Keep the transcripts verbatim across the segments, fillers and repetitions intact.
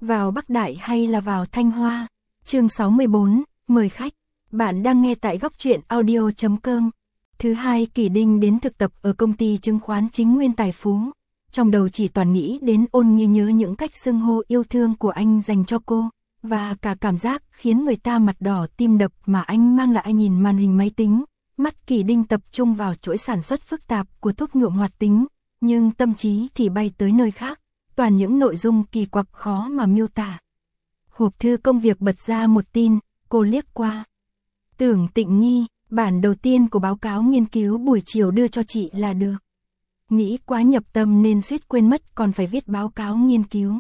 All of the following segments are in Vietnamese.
vào Bắc Đại hay là vào Thanh Hoa? Chương sáu mươi bốn, mời khách. Bạn đang nghe tại góc truyện audio chấm com. Thứ hai, Kỷ Đinh đến thực tập ở công ty chứng khoán Chính Nguyên Tài Phú. Trong đầu chỉ toàn nghĩ đến Ôn Như nhớ những cách xưng hô yêu thương của anh dành cho cô, và cả cảm giác khiến người ta mặt đỏ tim đập mà anh mang lại nhìn màn hình máy tính. Mắt Kỷ Đinh tập trung vào chuỗi sản xuất phức tạp của thuốc nhuộm hoạt tính, nhưng tâm trí thì bay tới nơi khác, toàn những nội dung kỳ quặc khó mà miêu tả. Hộp thư công việc bật ra một tin, cô liếc qua. Tưởng Tịnh Nhi, bản đầu tiên của báo cáo nghiên cứu buổi chiều đưa cho chị là được. Nghĩ quá nhập tâm nên suýt quên mất còn phải viết báo cáo nghiên cứu.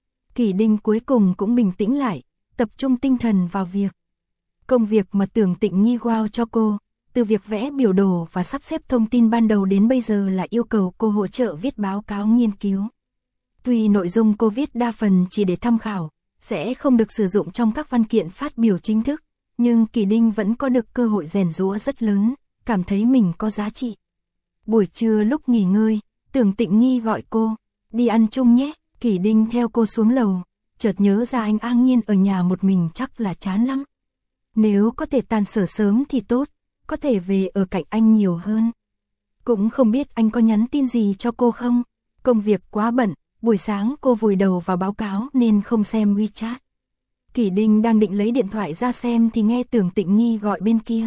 Kỷ Đinh cuối cùng cũng bình tĩnh lại, tập trung tinh thần vào việc. Công việc mà Tưởng Tịnh Nhi giao cho cô, từ việc vẽ biểu đồ và sắp xếp thông tin ban đầu đến bây giờ là yêu cầu cô hỗ trợ viết báo cáo nghiên cứu. Tuy nội dung cô viết đa phần chỉ để tham khảo, sẽ không được sử dụng trong các văn kiện phát biểu chính thức, nhưng Kỷ Đinh vẫn có được cơ hội rèn giũa rất lớn, cảm thấy mình có giá trị. Buổi trưa lúc nghỉ ngơi, Tưởng Tịnh Nhi gọi cô, đi ăn chung nhé. Kỷ Đinh theo cô xuống lầu, chợt nhớ ra anh An Nhiên ở nhà một mình chắc là chán lắm. Nếu có thể tan sở sớm thì tốt, có thể về ở cạnh anh nhiều hơn. Cũng không biết anh có nhắn tin gì cho cô không, công việc quá bận, buổi sáng cô vùi đầu vào báo cáo nên không xem WeChat. Kỷ Đinh đang định lấy điện thoại ra xem thì nghe Tưởng Tịnh Nhi gọi bên kia.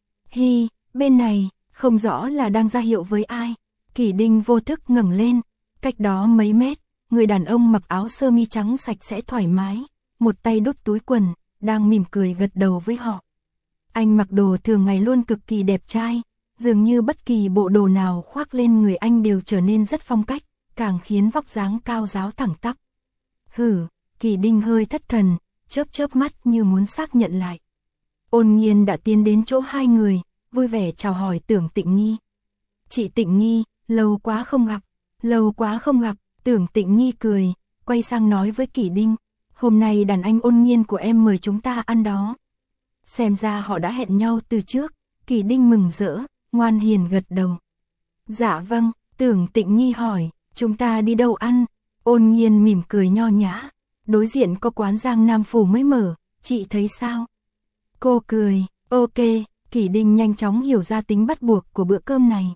Hi, bên này, không rõ là đang ra hiệu với ai. Kỷ Đinh vô thức ngẩng lên, cách đó mấy mét, người đàn ông mặc áo sơ mi trắng sạch sẽ thoải mái, một tay đút túi quần, đang mỉm cười gật đầu với họ. Anh mặc đồ thường ngày luôn cực kỳ đẹp trai, dường như bất kỳ bộ đồ nào khoác lên người anh đều trở nên rất phong cách, càng khiến vóc dáng cao ráo thẳng tắp. Hử, Kỷ Đinh hơi thất thần, chớp chớp mắt như muốn xác nhận lại. Ôn Nhiên đã tiến đến chỗ hai người, vui vẻ chào hỏi Tưởng Tịnh Nhi. Chị Tịnh Nhi, lâu quá không gặp, lâu quá không gặp. Tưởng Tịnh Nhi cười, quay sang nói với Kỷ Đinh, hôm nay đàn anh Ôn Nhiên của em mời chúng ta ăn đó. Xem ra họ đã hẹn nhau từ trước. Kỷ Đinh mừng rỡ, ngoan hiền gật đầu. Dạ vâng. Tưởng Tịnh Nhi hỏi, chúng ta đi đâu ăn? Ôn Nhiên mỉm cười nho nhã, đối diện có quán Giang Nam Phủ mới mở, chị thấy sao? Cô cười, ok. Kỷ Đinh nhanh chóng hiểu ra tính bắt buộc của bữa cơm này.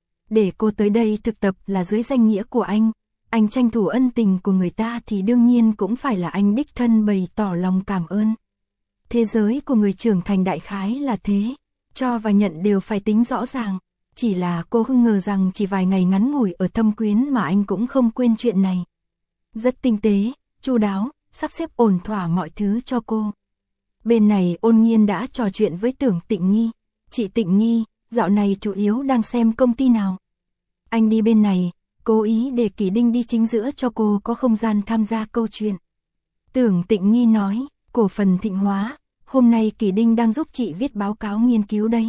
Để cô tới đây thực tập là dưới danh nghĩa của anh, anh tranh thủ ân tình của người ta thì đương nhiên cũng phải là anh đích thân bày tỏ lòng cảm ơn. Thế giới của người trưởng thành đại khái là thế, cho và nhận đều phải tính rõ ràng. Chỉ là cô không ngờ rằng chỉ vài ngày ngắn ngủi ở Thâm Quyến mà anh cũng không quên chuyện này. Rất tinh tế, chu đáo, sắp xếp ổn thỏa mọi thứ cho cô. Bên này Ôn Nhiên đã trò chuyện với Tưởng Tịnh Nhi. Chị Tịnh Nhi, dạo này chủ yếu đang xem công ty nào? Anh đi bên này, cố ý để Kỷ Đinh đi chính giữa cho cô có không gian tham gia câu chuyện. Tưởng Tịnh Nhi nói, cổ phần Thịnh Hóa, hôm nay Kỷ Đinh đang giúp chị viết báo cáo nghiên cứu đấy.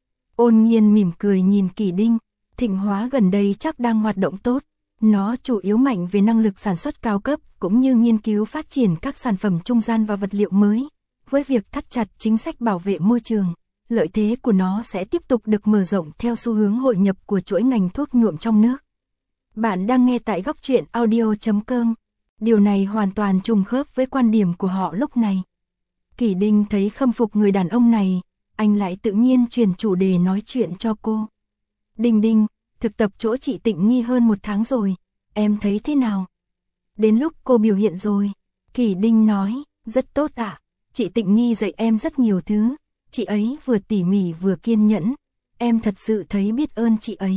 Ôn Nhiên mỉm cười nhìn Kỷ Đinh, Thịnh Hóa gần đây chắc đang hoạt động tốt, nó chủ yếu mạnh về năng lực sản xuất cao cấp cũng như nghiên cứu phát triển các sản phẩm trung gian và vật liệu mới. Với việc thắt chặt chính sách bảo vệ môi trường, lợi thế của nó sẽ tiếp tục được mở rộng theo xu hướng hội nhập của chuỗi ngành thuốc nhuộm trong nước. Bạn đang nghe tại góc truyện audio chấm com. Điều này hoàn toàn trùng khớp với quan điểm của họ lúc này. Kỷ Đinh thấy khâm phục người đàn ông này, anh lại tự nhiên chuyển chủ đề nói chuyện cho cô. Đinh Đinh, thực tập chỗ chị Tịnh Nhi hơn một tháng rồi, em thấy thế nào? Đến lúc cô biểu hiện rồi. Kỷ Đinh nói, rất tốt ạ, chị Tịnh Nhi dạy em rất nhiều thứ, chị ấy vừa tỉ mỉ vừa kiên nhẫn, em thật sự thấy biết ơn chị ấy.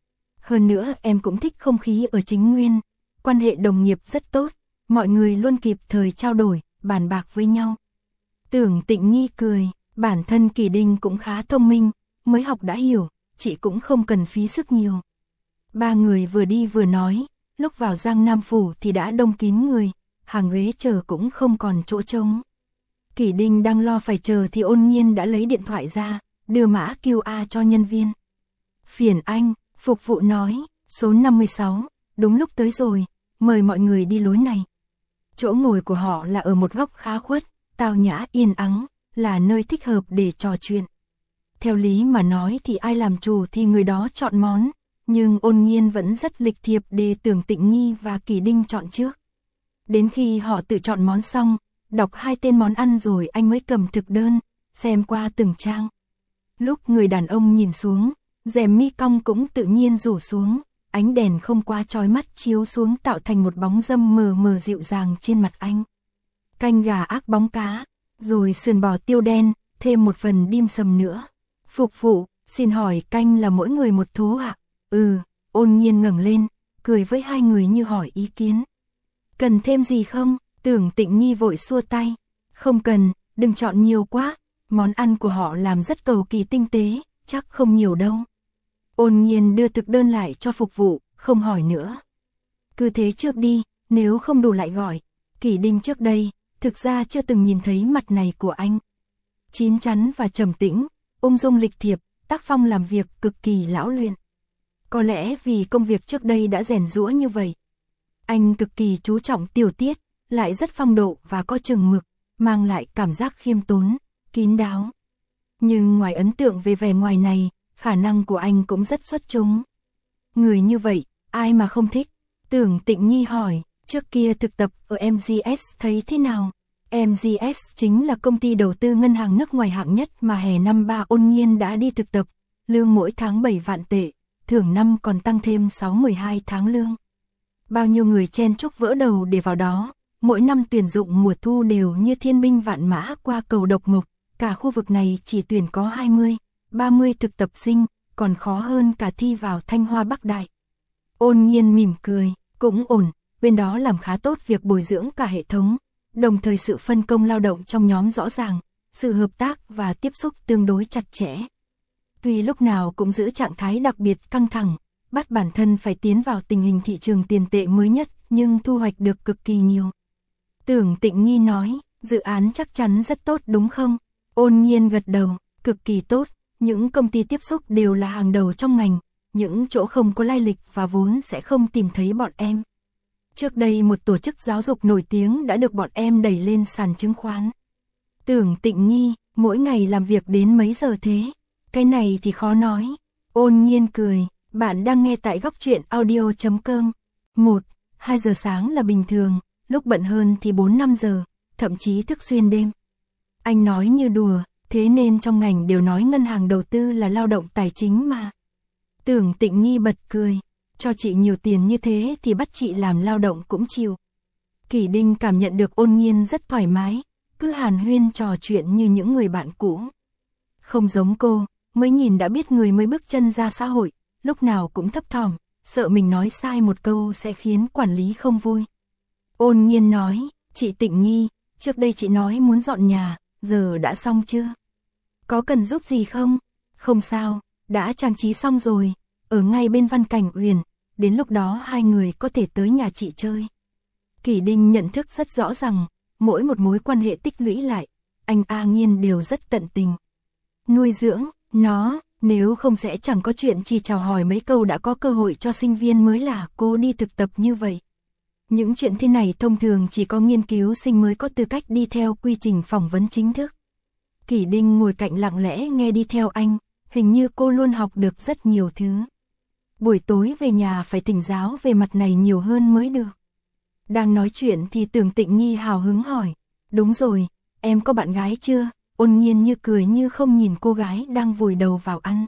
Hơn nữa em cũng thích không khí ở Chính Nguyên, quan hệ đồng nghiệp rất tốt, mọi người luôn kịp thời trao đổi, bàn bạc với nhau. Tưởng Tịnh Nhi cười, bản thân Kỷ Đinh cũng khá thông minh, mới học đã hiểu, chị cũng không cần phí sức nhiều. Ba người vừa đi vừa nói, lúc vào Giang Nam Phủ thì đã đông kín người, hàng ghế chờ cũng không còn chỗ trống. Kỷ Đinh đang lo phải chờ thì Ôn Nhiên đã lấy điện thoại ra, đưa mã quy rờ cho nhân viên. Phiền anh, phục vụ nói, số năm mươi sáu, đúng lúc tới rồi, mời mọi người đi lối này. Chỗ ngồi của họ là ở một góc khá khuất, tao nhã yên ắng, là nơi thích hợp để trò chuyện. Theo lý mà nói thì ai làm chủ thì người đó chọn món, nhưng Ôn Nhiên vẫn rất lịch thiệp để Tưởng Tịnh Nhi và Kỷ Đinh chọn trước. Đến khi họ tự chọn món xong, đọc hai tên món ăn rồi anh mới cầm thực đơn, xem qua từng trang. Lúc người đàn ông nhìn xuống, rèm mi cong cũng tự nhiên rủ xuống, ánh đèn không quá chói mắt chiếu xuống tạo thành một bóng râm mờ mờ dịu dàng trên mặt anh. Canh gà ác bóng cá, rồi sườn bò tiêu đen, thêm một phần dim sầm nữa. Phục vụ, xin hỏi canh là mỗi người một thố ạ? À? Ừ, Ôn Nhiên ngẩng lên, cười với hai người như hỏi ý kiến. Cần thêm gì không? Tưởng Tịnh Nhi vội xua tay. Không cần, đừng chọn nhiều quá, món ăn của họ làm rất cầu kỳ tinh tế, chắc không nhiều đâu. Ôn Nhiên đưa thực đơn lại cho phục vụ, không hỏi nữa. Cứ thế trước đi, nếu không đủ lại gọi. Kỷ Đinh trước đây, thực ra chưa từng nhìn thấy mặt này của anh. Chín chắn và trầm tĩnh, ung dung lịch thiệp, tác phong làm việc cực kỳ lão luyện. Có lẽ vì công việc trước đây đã rèn giũa như vậy. Anh cực kỳ chú trọng tiểu tiết, lại rất phong độ và có chừng mực, mang lại cảm giác khiêm tốn, kín đáo. Nhưng ngoài ấn tượng về vẻ ngoài này, khả năng của anh cũng rất xuất chúng. Người như vậy, ai mà không thích? Tưởng Tịnh Nhi hỏi, trước kia thực tập ở em giê ét thấy thế nào? em giê ét chính là công ty đầu tư ngân hàng nước ngoài hạng nhất mà hè năm ba Ôn Nhiên đã đi thực tập, lương mỗi tháng bảy vạn tệ, thưởng năm còn tăng thêm sáu mười hai tháng lương. Bao nhiêu người chen chúc vỡ đầu để vào đó, mỗi năm tuyển dụng mùa thu đều như thiên binh vạn mã qua cầu độc mộc, cả khu vực này chỉ tuyển có hai mươi, ba mươi thực tập sinh, còn khó hơn cả thi vào Thanh Hoa Bắc Đại. Ôn Nhiên mỉm cười, cũng ổn, bên đó làm khá tốt việc bồi dưỡng cả hệ thống, đồng thời sự phân công lao động trong nhóm rõ ràng, sự hợp tác và tiếp xúc tương đối chặt chẽ. Tuy lúc nào cũng giữ trạng thái đặc biệt căng thẳng, bắt bản thân phải tiến vào tình hình thị trường tiền tệ mới nhất, nhưng thu hoạch được cực kỳ nhiều. Tưởng Tịnh Nhi nói, dự án chắc chắn rất tốt đúng không? Ôn Nhiên gật đầu, cực kỳ tốt, những công ty tiếp xúc đều là hàng đầu trong ngành, những chỗ không có lai lịch và vốn sẽ không tìm thấy bọn em. Trước đây một tổ chức giáo dục nổi tiếng đã được bọn em đẩy lên sàn chứng khoán. Tưởng Tịnh Nhi, mỗi ngày làm việc đến mấy giờ thế? Cái này thì khó nói. Ôn Nhiên cười, bạn đang nghe tại góc truyện audio chấm com. một, hai giờ sáng là bình thường, lúc bận hơn thì bốn năm giờ, thậm chí thức xuyên đêm. Anh nói như đùa, thế nên trong ngành đều nói ngân hàng đầu tư là lao động tài chính mà. Tưởng Tịnh Nhi bật cười, cho chị nhiều tiền như thế thì bắt chị làm lao động cũng chịu. Kỷ Đinh cảm nhận được Ôn Nhiên rất thoải mái, cứ hàn huyên trò chuyện như những người bạn cũ. Không giống cô, mới nhìn đã biết người mới bước chân ra xã hội, lúc nào cũng thấp thỏm, sợ mình nói sai một câu sẽ khiến quản lý không vui. Ôn Nhiên nói, chị Tịnh Nhi, trước đây chị nói muốn dọn nhà, giờ đã xong chưa? Có cần giúp gì không? Không sao, đã trang trí xong rồi, ở ngay bên Văn Cảnh Uyển, đến lúc đó hai người có thể tới nhà chị chơi. Kỷ Đinh nhận thức rất rõ rằng, mỗi một mối quan hệ tích lũy lại, anh A Nhiên đều rất tận tình. Nuôi dưỡng, nó, nếu không sẽ chẳng có chuyện chỉ chào hỏi mấy câu đã có cơ hội cho sinh viên mới là cô đi thực tập như vậy. Những chuyện thế này thông thường chỉ có nghiên cứu sinh mới có tư cách đi theo quy trình phỏng vấn chính thức. Kỷ Đinh ngồi cạnh lặng lẽ nghe đi theo anh, hình như cô luôn học được rất nhiều thứ. Buổi tối về nhà phải thỉnh giáo về mặt này nhiều hơn mới được. Đang nói chuyện thì Tưởng Tịnh Nhi hào hứng hỏi, đúng rồi, em có bạn gái chưa? Ôn Nhiên như cười như không nhìn cô gái đang vùi đầu vào ăn.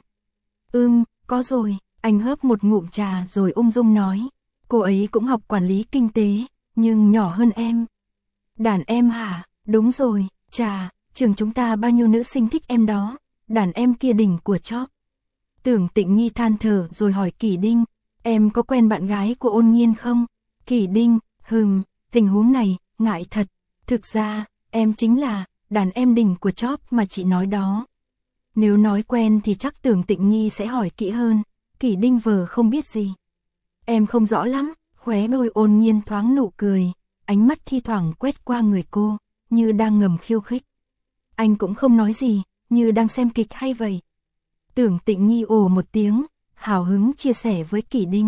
Ừm, có rồi, anh hớp một ngụm trà rồi ung dung nói, cô ấy cũng học quản lý kinh tế, nhưng nhỏ hơn em. Đàn em hả? Đúng rồi, chà, trường chúng ta bao nhiêu nữ sinh thích em đó, đàn em kia đỉnh của chóp. Tưởng Tịnh Nhi than thở rồi hỏi Kỷ Đinh, em có quen bạn gái của Ôn Nhiên không? Kỷ Đinh, hừm, tình huống này, ngại thật, thực ra, em chính là đàn em đỉnh của chóp mà chị nói đó. Nếu nói quen thì chắc Tưởng Tịnh Nhi sẽ hỏi kỹ hơn, Kỷ Đinh vờ không biết gì. Em không rõ lắm, khóe môi Ôn Nhiên thoáng nụ cười, ánh mắt thi thoảng quét qua người cô, như đang ngầm khiêu khích. Anh cũng không nói gì, như đang xem kịch hay vậy. Tưởng Tịnh Nhi ồ một tiếng, hào hứng chia sẻ với Kỷ Đinh.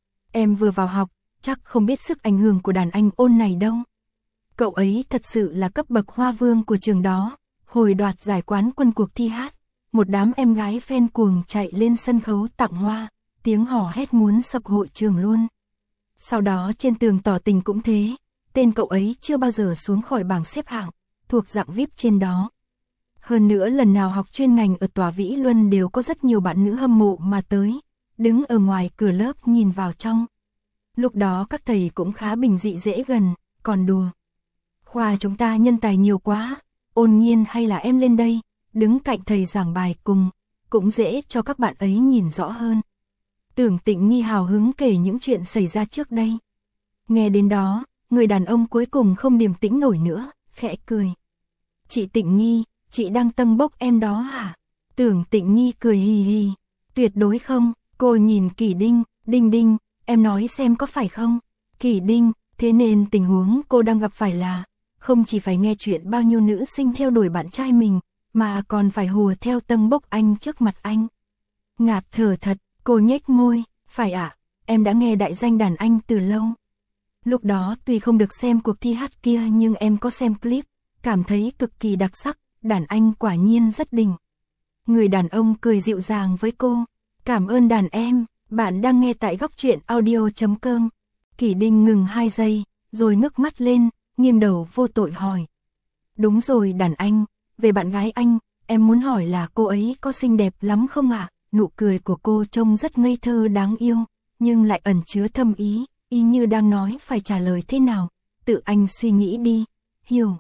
Em vừa vào học, chắc không biết sức ảnh hưởng của đàn anh Ôn này đâu. Cậu ấy thật sự là cấp bậc hoa vương của trường đó, hồi đoạt giải quán quân cuộc thi hát, một đám em gái fan cuồng chạy lên sân khấu tặng hoa, tiếng hò hét muốn sập hội trường luôn. Sau đó trên tường tỏ tình cũng thế, tên cậu ấy chưa bao giờ xuống khỏi bảng xếp hạng, thuộc dạng vi ai pi trên đó. Hơn nữa lần nào học chuyên ngành ở Tòa Vĩ Luân đều có rất nhiều bạn nữ hâm mộ mà tới, đứng ở ngoài cửa lớp nhìn vào trong. Lúc đó các thầy cũng khá bình dị dễ gần, còn đùa. Khoa chúng ta nhân tài nhiều quá, Ôn Nhiên hay là em lên đây, đứng cạnh thầy giảng bài cùng, cũng dễ cho các bạn ấy nhìn rõ hơn. Tưởng Tịnh Nghi hào hứng kể những chuyện xảy ra trước đây. Nghe đến đó, người đàn ông cuối cùng không điềm tĩnh nổi nữa, khẽ cười. Chị Tịnh Nghi, chị đang tâng bốc em đó hả? Tưởng Tịnh Nghi cười hì hì. Tuyệt đối không, cô nhìn Kỷ Đinh, Đinh Đinh, em nói xem có phải không? Kỷ Đinh, thế nên tình huống cô đang gặp phải là, không chỉ phải nghe chuyện bao nhiêu nữ sinh theo đuổi bạn trai mình, mà còn phải hùa theo tâng bốc anh trước mặt anh. Ngạt thở thật, cô nhếch môi, phải ạ, à, em đã nghe đại danh đàn anh từ lâu. Lúc đó tuy không được xem cuộc thi hát kia nhưng em có xem clip, cảm thấy cực kỳ đặc sắc, đàn anh quả nhiên rất đỉnh. Người đàn ông cười dịu dàng với cô, cảm ơn đàn em, bạn đang nghe tại góc truyện audio chấm com. Kỷ Đinh ngừng hai giây, rồi ngước mắt lên, nghiêng đầu vô tội hỏi. Đúng rồi đàn anh, về bạn gái anh, em muốn hỏi là cô ấy có xinh đẹp lắm không ạ? À? Nụ cười của cô trông rất ngây thơ đáng yêu, nhưng lại ẩn chứa thâm ý, y như đang nói phải trả lời thế nào, tự anh suy nghĩ đi, hiểu.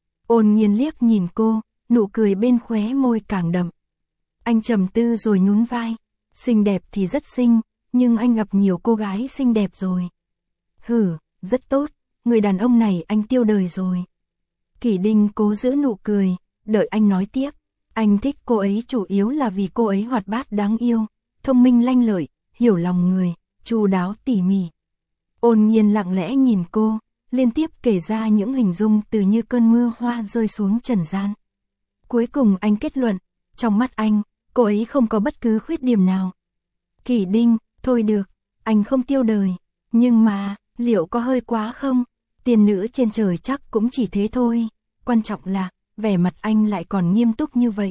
Ôn Nhiên liếc nhìn cô, nụ cười bên khóe môi càng đậm. Anh trầm tư rồi nhún vai, xinh đẹp thì rất xinh, nhưng anh gặp nhiều cô gái xinh đẹp rồi. Hử, rất tốt, người đàn ông này anh tiêu đời rồi. Kỷ Đinh cố giữ nụ cười, đợi anh nói tiếp. Anh thích cô ấy chủ yếu là vì cô ấy hoạt bát đáng yêu, thông minh lanh lợi, hiểu lòng người, chu đáo tỉ mỉ. Ôn Nhiên lặng lẽ nhìn cô, liên tiếp kể ra những hình dung từ như cơn mưa hoa rơi xuống trần gian. Cuối cùng anh kết luận, trong mắt anh, cô ấy không có bất cứ khuyết điểm nào. Kỷ Đinh, thôi được, anh không tiêu đời, nhưng mà, liệu có hơi quá không? Tiên nữ trên trời chắc cũng chỉ thế thôi, quan trọng là, vẻ mặt anh lại còn nghiêm túc như vậy.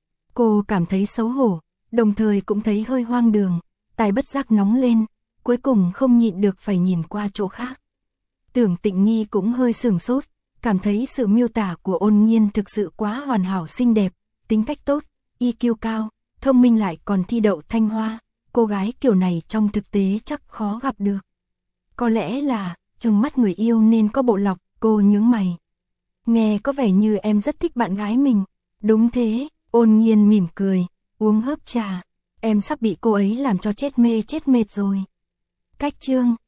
Cô cảm thấy xấu hổ, đồng thời cũng thấy hơi hoang đường, tai bất giác nóng lên, cuối cùng không nhịn được phải nhìn qua chỗ khác. Tưởng Tịnh Nghi cũng hơi sửng sốt, cảm thấy sự miêu tả của Ôn Nhiên thực sự quá hoàn hảo xinh đẹp, tính cách tốt, i kiu cao, thông minh lại còn thi đậu Thanh Hoa, cô gái kiểu này trong thực tế chắc khó gặp được. Có lẽ là, trong mắt người yêu nên có bộ lọc, cô nhướng mày. Nghe có vẻ như em rất thích bạn gái mình. Đúng thế, Ôn Nhiên mỉm cười, uống hớp trà. Em sắp bị cô ấy làm cho chết mê chết mệt rồi. Cách chương